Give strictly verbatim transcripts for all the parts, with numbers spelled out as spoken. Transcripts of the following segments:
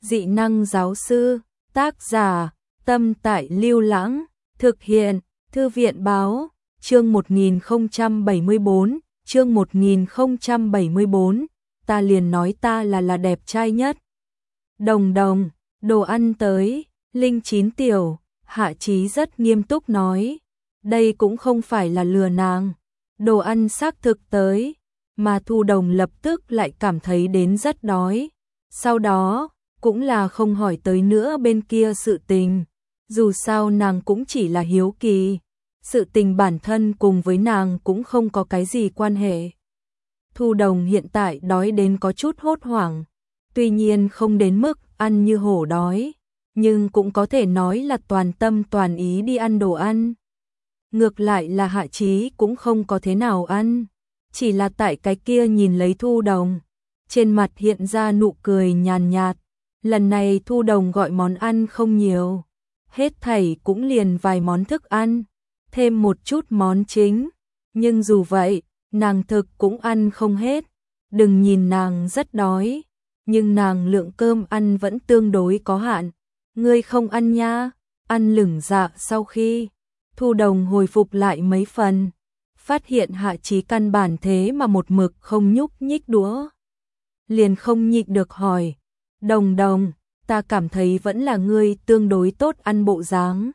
dị năng giáo sư, tác giả, Tâm Tại Lưu Lãng, thực hiện, Thư viện báo, chương một nghìn không trăm bảy mươi bốn, chương một nghìn không trăm bảy mươi bốn, ta liền nói ta là là đẹp trai nhất. Đồng đồng, đồ ăn tới, Linh Chín tiểu, Hạ Chí rất nghiêm túc nói, đây cũng không phải là lừa nàng, đồ ăn xác thực tới, mà Thu Đồng lập tức lại cảm thấy đến rất đói. Sau đó, cũng là không hỏi tới nữa bên kia sự tình, dù sao nàng cũng chỉ là hiếu kỳ, sự tình bản thân cùng với nàng cũng không có cái gì quan hệ. Thu Đồng hiện tại đói đến có chút hốt hoảng, tuy nhiên không đến mức ăn như hổ đói, nhưng cũng có thể nói là toàn tâm toàn ý đi ăn đồ ăn. Ngược lại là Hạ Chí cũng không có thế nào ăn, chỉ là tại cái kia nhìn lấy Thu Đồng, trên mặt hiện ra nụ cười nhàn nhạt. Lần này Thu Đồng gọi món ăn không nhiều, hết thảy cũng liền vài món thức ăn, thêm một chút món chính, nhưng dù vậy, nàng thực cũng ăn không hết. Đừng nhìn nàng rất đói, nhưng nàng lượng cơm ăn vẫn tương đối có hạn. Ngươi không ăn nha? Ăn lửng dạ sau khi Thu Đồng hồi phục lại mấy phần, phát hiện Hạ Chí căn bản thế mà một mực không nhúc nhích đũa, liền không nhịn được hỏi, Đồng Đồng, ta cảm thấy vẫn là ngươi tương đối tốt ăn bộ dáng.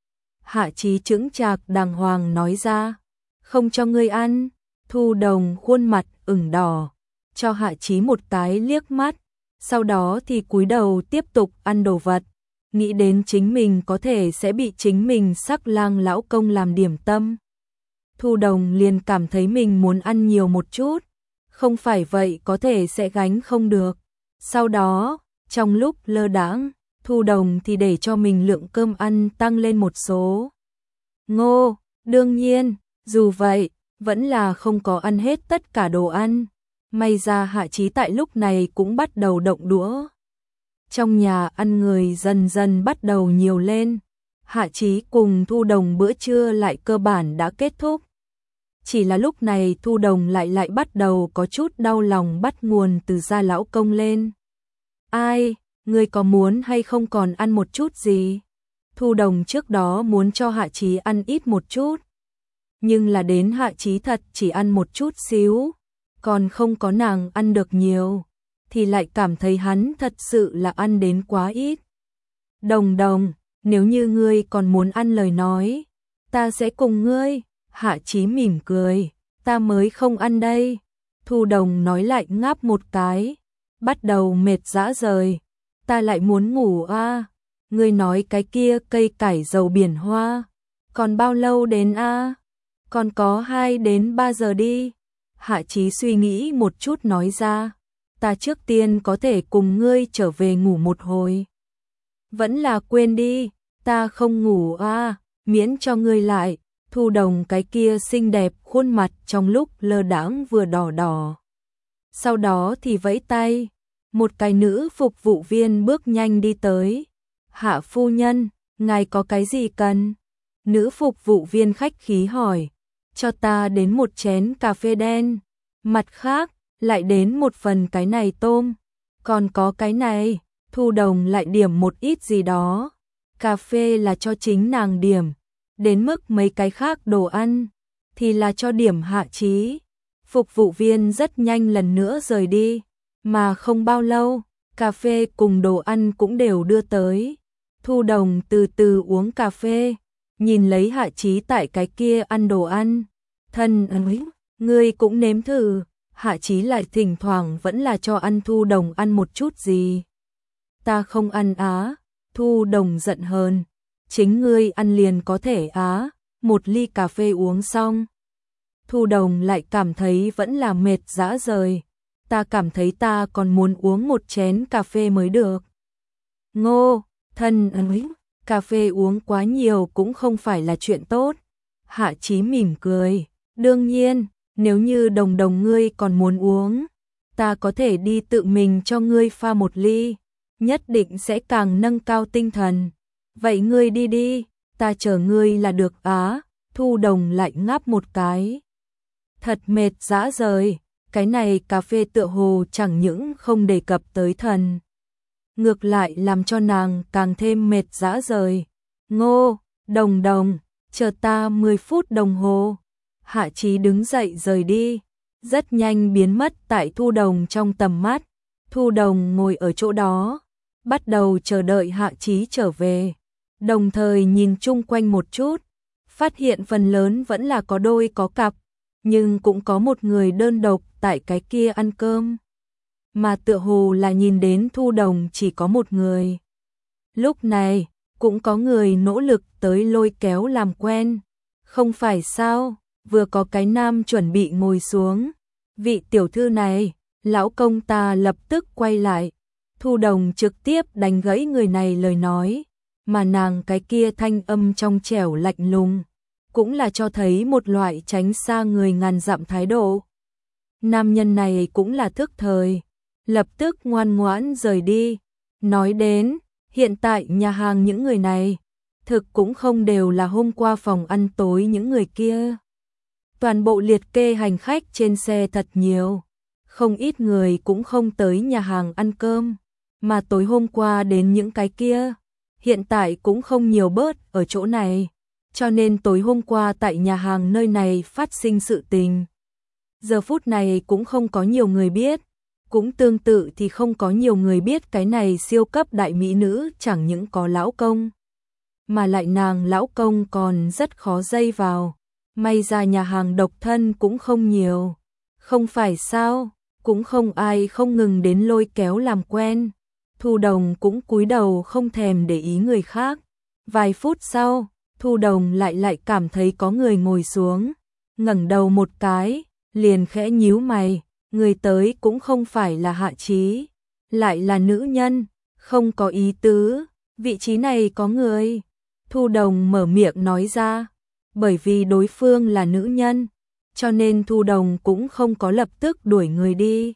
Hạ Chí chững chạc đàng hoàng nói ra, không cho ngươi ăn. Thu Đồng khuôn mặt ửng đỏ, cho Hạ Chí một cái liếc mắt, sau đó thì cúi đầu tiếp tục ăn đồ vật, nghĩ đến chính mình có thể sẽ bị chính mình sắc lang lão công làm điểm tâm. Thu Đồng liền cảm thấy mình muốn ăn nhiều một chút, không phải vậy có thể sẽ gánh không được. Sau đó, trong lúc lơ đãng, Thu Đồng thì để cho mình lượng cơm ăn tăng lên một số. Ngô, đương nhiên, dù vậy, vẫn là không có ăn hết tất cả đồ ăn. May ra Hạ Chí tại lúc này cũng bắt đầu động đũa. Trong nhà ăn người dần dần bắt đầu nhiều lên. Hạ Chí cùng Thu Đồng bữa trưa lại cơ bản đã kết thúc. Chỉ là lúc này Thu Đồng lại lại bắt đầu có chút đau lòng bắt nguồn từ gia lão công lên. Ai, ngươi có muốn hay không còn ăn một chút gì? Thu Đồng trước đó muốn cho Hạ Chí ăn ít một chút, nhưng là đến Hạ Chí thật chỉ ăn một chút xíu, còn không có nàng ăn được nhiều, thì lại cảm thấy hắn thật sự là ăn đến quá ít. Đồng Đồng, nếu như ngươi còn muốn ăn lời nói, ta sẽ cùng ngươi. Hạ Chí mỉm cười, ta mới không ăn đây. Thu Đồng nói lại ngáp một cái, bắt đầu mệt rã rời, ta lại muốn ngủ a. À. Ngươi nói cái kia cây cải dầu biển hoa, còn bao lâu đến a? À? Còn có hai đến ba giờ đi. Hạ Chí suy nghĩ một chút nói ra, ta trước tiên có thể cùng ngươi trở về ngủ một hồi. Vẫn là quên đi, ta không ngủ a, à, miễn cho ngươi lại. Thu Đồng cái kia xinh đẹp khuôn mặt trong lúc lơ đãng vừa đỏ đỏ. Sau đó thì vẫy tay, một cái nữ phục vụ viên bước nhanh đi tới. Hạ phu nhân, ngài có cái gì cần? Nữ phục vụ viên khách khí hỏi, cho ta đến một chén cà phê đen, mặt khác, lại đến một phần cái này tôm, còn có cái này. Thu Đồng lại điểm một ít gì đó, cà phê là cho chính nàng điểm, đến mức mấy cái khác đồ ăn, thì là cho điểm Hạ Chí. Phục vụ viên rất nhanh lần nữa rời đi, mà không bao lâu, cà phê cùng đồ ăn cũng đều đưa tới. Thu Đồng từ từ uống cà phê, nhìn lấy Hạ Chí tại cái kia ăn đồ ăn. Thân ơi, ngươi cũng nếm thử. Hạ Chí lại thỉnh thoảng vẫn là cho ăn Thu Đồng ăn một chút gì. Ta không ăn á. Thu Đồng giận hờn, chính ngươi ăn liền có thể á. Một ly cà phê uống xong, Thu Đồng lại cảm thấy vẫn là mệt rã rời. Ta cảm thấy ta còn muốn uống một chén cà phê mới được. Ngô, thân ơi, cà phê uống quá nhiều cũng không phải là chuyện tốt. Hạ Chí mỉm cười, đương nhiên, nếu như Đồng Đồng ngươi còn muốn uống, ta có thể đi tự mình cho ngươi pha một ly, nhất định sẽ càng nâng cao tinh thần. Vậy ngươi đi đi, ta chờ ngươi là được á. Thu Đồng lại ngáp một cái. Thật mệt rã rời, cái này cà phê tựa hồ chẳng những không đề cập tới thần ngược lại làm cho nàng càng thêm mệt rã rời. Ngô, Đồng Đồng, chờ ta mười phút đồng hồ. Hạ Chí đứng dậy rời đi, rất nhanh biến mất tại Thu Đồng trong tầm mắt. Thu Đồng ngồi ở chỗ đó, bắt đầu chờ đợi Hạ Chí trở về, đồng thời nhìn chung quanh một chút, phát hiện phần lớn vẫn là có đôi có cặp, nhưng cũng có một người đơn độc tại cái kia ăn cơm. Mà tựa hồ là nhìn đến Thu Đồng chỉ có một người. Lúc này, cũng có người nỗ lực tới lôi kéo làm quen. Không phải sao, vừa có cái nam chuẩn bị ngồi xuống. Vị tiểu thư này, lão công ta lập tức quay lại. Thu Đồng trực tiếp đánh gãy người này lời nói, mà nàng cái kia thanh âm trong trẻo lạnh lùng, cũng là cho thấy một loại tránh xa người ngàn dặm thái độ. Nam nhân này cũng là thức thời, lập tức ngoan ngoãn rời đi. Nói đến, hiện tại nhà hàng những người này, thực cũng không đều là hôm qua phòng ăn tối những người kia. Toàn bộ liệt kê hành khách trên xe thật nhiều, không ít người cũng không tới nhà hàng ăn cơm, mà tối hôm qua đến những cái kia, hiện tại cũng không nhiều bớt ở chỗ này, cho nên tối hôm qua tại nhà hàng nơi này phát sinh sự tình. Giờ phút này cũng không có nhiều người biết, cũng tương tự thì không có nhiều người biết cái này siêu cấp đại mỹ nữ chẳng những có lão công, mà lại nàng lão công còn rất khó dây vào. May ra nhà hàng độc thân cũng không nhiều, không phải sao, cũng không ai không ngừng đến lôi kéo làm quen. Thu Đồng cũng cúi đầu không thèm để ý người khác. Vài phút sau, Thu Đồng lại lại cảm thấy có người ngồi xuống, ngẩng đầu một cái, liền khẽ nhíu mày, người tới cũng không phải là Hạ Chí, lại là nữ nhân, không có ý tứ, vị trí này có người. Thu Đồng mở miệng nói ra, bởi vì đối phương là nữ nhân, cho nên Thu Đồng cũng không có lập tức đuổi người đi.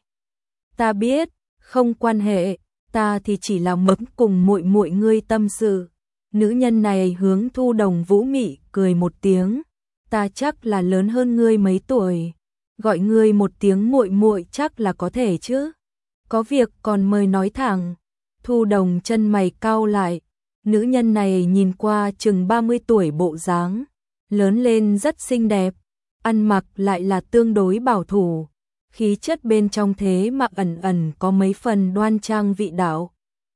Ta biết, không quan hệ, ta thì chỉ là mớm cùng muội muội ngươi tâm sự. Nữ nhân này hướng Thu Đồng vũ mị cười một tiếng, ta chắc là lớn hơn ngươi mấy tuổi, gọi ngươi một tiếng muội muội chắc là có thể chứ. Có việc còn mời nói thẳng. Thu Đồng chân mày cau lại, nữ nhân này nhìn qua chừng ba mươi tuổi bộ dáng, lớn lên rất xinh đẹp, ăn mặc lại là tương đối bảo thủ, khí chất bên trong thế mà ẩn ẩn có mấy phần đoan trang vị đạo.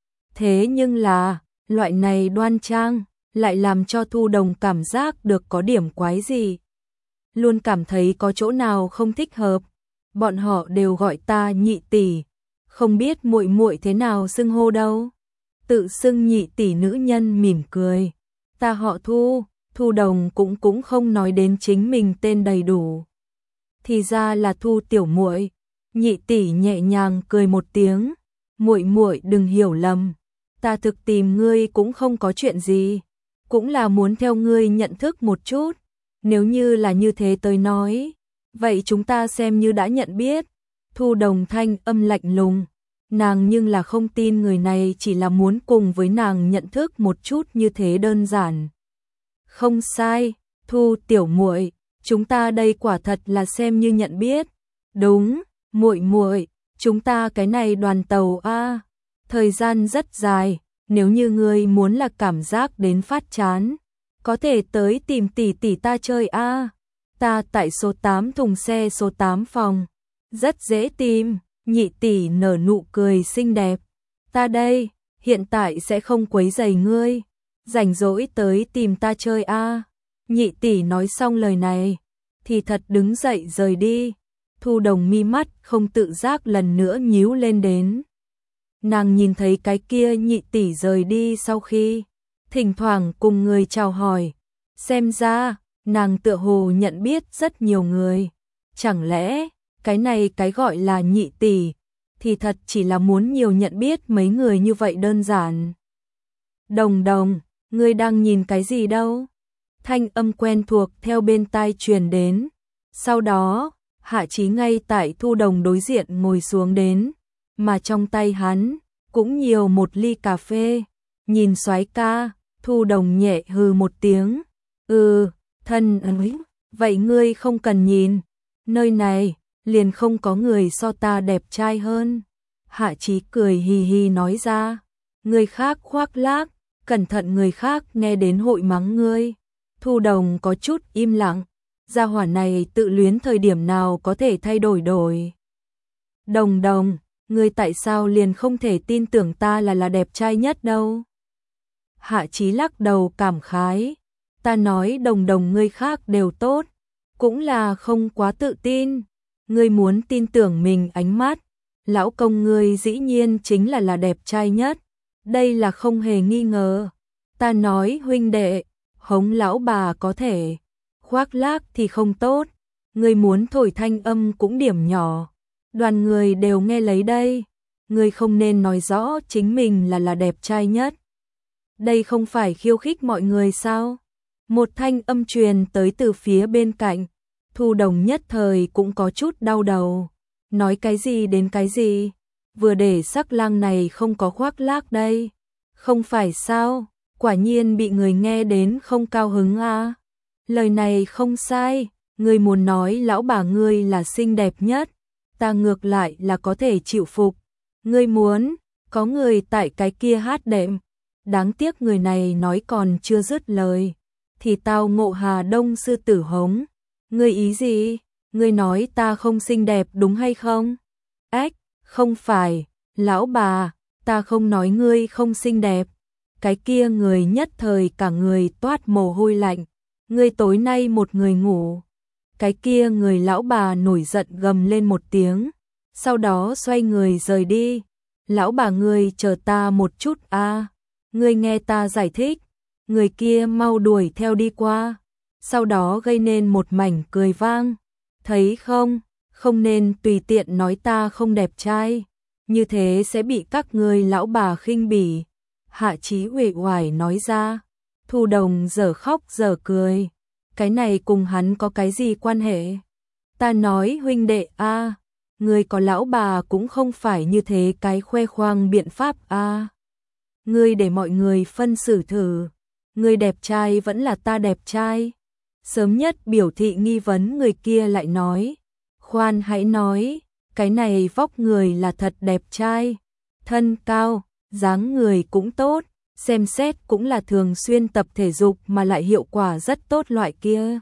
Thế nhưng là, loại này đoan trang lại làm cho Thu Đồng cảm giác được có điểm quái gì. Luôn cảm thấy có chỗ nào không thích hợp. Bọn họ đều gọi ta nhị tỷ, không biết muội muội thế nào xưng hô đâu. Tự xưng nhị tỷ nữ nhân mỉm cười, ta họ Thu. Thu Đồng cũng cũng không nói đến chính mình tên đầy đủ, thì ra là Thu tiểu muội. Nhị tỷ nhẹ nhàng cười một tiếng, muội muội đừng hiểu lầm, ta thực tìm ngươi cũng không có chuyện gì, cũng là muốn theo ngươi nhận thức một chút. Nếu như là như thế tới nói, vậy chúng ta xem như đã nhận biết. Thu Đồng thanh âm lạnh lùng, nàng nhưng là không tin người này chỉ là muốn cùng với nàng nhận thức một chút như thế đơn giản. Không sai, Thu tiểu muội, chúng ta đây quả thật là xem như nhận biết. Đúng, muội muội, chúng ta cái này đoàn tàu a, thời gian rất dài, nếu như ngươi muốn là cảm giác đến phát chán, có thể tới tìm tỷ tỷ ta chơi a. Ta tại số tám thùng xe số tám phòng, rất dễ tìm. Nhị tỷ nở nụ cười xinh đẹp. Ta đây, hiện tại sẽ không quấy rầy ngươi, rảnh rỗi tới tìm ta chơi a. Nhị tỷ nói xong lời này, thì thật đứng dậy rời đi. Thu Đồng mi mắt không tự giác lần nữa nhíu lên đến. Nàng nhìn thấy cái kia nhị tỷ rời đi sau khi, thỉnh thoảng cùng người chào hỏi. Xem ra, nàng tựa hồ nhận biết rất nhiều người. Chẳng lẽ, cái này cái gọi là nhị tỷ, thì thật chỉ là muốn nhiều nhận biết mấy người như vậy đơn giản. Đồng Đồng, ngươi đang nhìn cái gì đâu? Thanh âm quen thuộc theo bên tai truyền đến. Sau đó, Hạ Chí ngay tại Thu Đồng đối diện ngồi xuống đến, mà trong tay hắn cũng nhiều một ly cà phê. Nhìn soái ca, Thu Đồng nhẹ hừ một tiếng. Ừ, thân ấy, vậy ngươi không cần nhìn, nơi này liền không có người so ta đẹp trai hơn. Hạ Chí cười hì hì nói ra. người khác khoác lác, cẩn thận người khác nghe đến hội mắng ngươi. Thu Đồng có chút im lặng, gia hỏa này tự luyến thời điểm nào có thể thay đổi đổi. Đồng Đồng, ngươi tại sao liền không thể tin tưởng ta là là đẹp trai nhất đâu? Hạ Chí lắc đầu cảm khái, ta nói Đồng Đồng ngươi khác đều tốt, cũng là không quá tự tin. Ngươi muốn tin tưởng mình ánh mắt, lão công ngươi dĩ nhiên chính là là đẹp trai nhất, đây là không hề nghi ngờ. Ta nói huynh đệ, hống lão bà có thể, khoác lác thì không tốt, ngươi muốn thổi thanh âm cũng điểm nhỏ, đoàn người đều nghe lấy đây, ngươi không nên nói rõ chính mình là là đẹp trai nhất. Đây không phải khiêu khích mọi người sao? Một thanh âm truyền tới từ phía bên cạnh, Thu Đồng nhất thời cũng có chút đau đầu, nói cái gì đến cái gì, vừa để sắc lang này không có khoác lác đây, không phải sao, quả nhiên bị người nghe đến không cao hứng à. Lời này không sai, ngươi muốn nói lão bà ngươi là xinh đẹp nhất, ta ngược lại là có thể chịu phục, ngươi muốn, có người tại cái kia hát đệm, đáng tiếc người này nói còn chưa dứt lời, thì tao ngộ Hà Đông sư tử hống. Ngươi ý gì? Ngươi nói ta không xinh đẹp đúng hay không? Ách, không phải, lão bà, ta không nói ngươi không xinh đẹp. Cái kia người nhất thời cả người toát mồ hôi lạnh. Ngươi tối nay một người ngủ. Cái kia người lão bà nổi giận gầm lên một tiếng, sau đó xoay người rời đi. Lão bà ngươi chờ ta một chút a, à. Ngươi nghe ta giải thích. Người kia mau đuổi theo đi qua, sau đó gây nên một mảnh cười vang. Thấy không, không nên tùy tiện nói ta không đẹp trai, như thế sẽ bị các ngươi lão bà khinh bỉ. Hạ Chí uể oải nói ra. Thu Đồng dở khóc dở cười, cái này cùng hắn có cái gì quan hệ? Ta nói huynh đệ a, à, người có lão bà cũng không phải như thế cái khoe khoang biện pháp a. À. Ngươi để mọi người phân xử thử, ngươi đẹp trai vẫn là ta đẹp trai? Sớm nhất biểu thị nghi vấn người kia lại nói, khoan hãy nói, cái này vóc người là thật đẹp trai, thân cao, dáng người cũng tốt, xem xét cũng là thường xuyên tập thể dục mà lại hiệu quả rất tốt loại kia.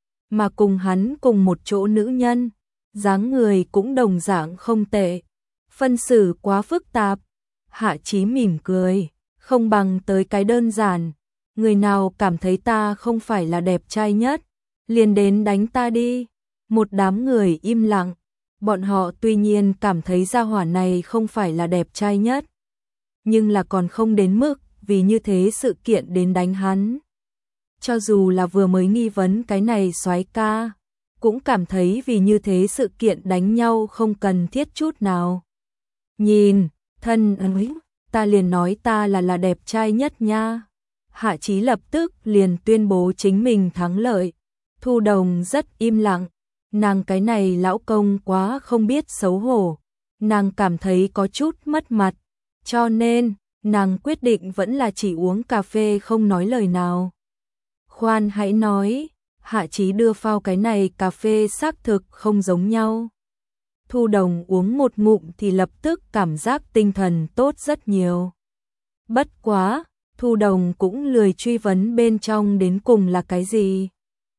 Mà cùng hắn cùng một chỗ nữ nhân, dáng người cũng đồng dạng không tệ, phân xử quá phức tạp. Hạ Chí mỉm cười, không bằng tới cái đơn giản, người nào cảm thấy ta không phải là đẹp trai nhất, liền đến đánh ta đi. Một đám người im lặng, bọn họ tuy nhiên cảm thấy gia hỏa này không phải là đẹp trai nhất, nhưng là còn không đến mức vì như thế sự kiện đến đánh hắn. Cho dù là vừa mới nghi vấn cái này soái ca, cũng cảm thấy vì như thế sự kiện đánh nhau không cần thiết chút nào. Nhìn, thân ấy, ta liền nói ta là là đẹp trai nhất nha. Hạ Chí lập tức liền tuyên bố chính mình thắng lợi. Thu Đồng rất im lặng, nàng cái này lão công quá không biết xấu hổ, nàng cảm thấy có chút mất mặt, cho nên nàng quyết định vẫn là chỉ uống cà phê không nói lời nào. Khoan hãy nói, Hạ Chí đưa phao cái này cà phê xác thực không giống nhau. Thu Đồng uống một ngụm thì lập tức cảm giác tinh thần tốt rất nhiều. Bất quá, Thu Đồng cũng lười truy vấn bên trong đến cùng là cái gì.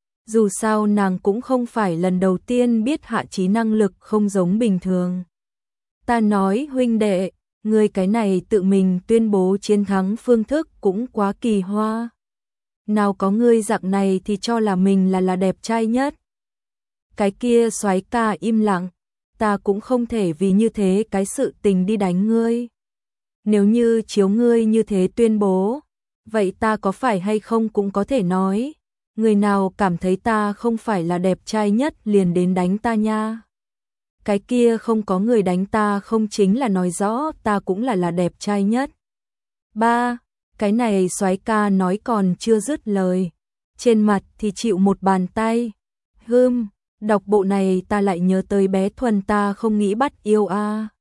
Dù sao nàng cũng không phải lần đầu tiên biết Hạ Chí năng lực không giống bình thường. Ta nói huynh đệ, người cái này tự mình tuyên bố chiến thắng phương thức cũng quá kỳ hoa. Nào có ngươi dạng này thì cho là mình là là đẹp trai nhất. Cái kia soái ca im lặng, ta cũng không thể vì như thế cái sự tình đi đánh ngươi. Nếu như chiếu ngươi như thế tuyên bố, vậy ta có phải hay không cũng có thể nói, người nào cảm thấy ta không phải là đẹp trai nhất liền đến đánh ta nha. Cái kia không có người đánh ta không chính là nói rõ ta cũng là là đẹp trai nhất. Ba, cái này soái ca nói còn chưa dứt lời, trên mặt thì chịu một bàn tay. Hừm, đọc bộ này ta lại nhớ tới bé Thuần ta không nghĩ bắt yêu a. À.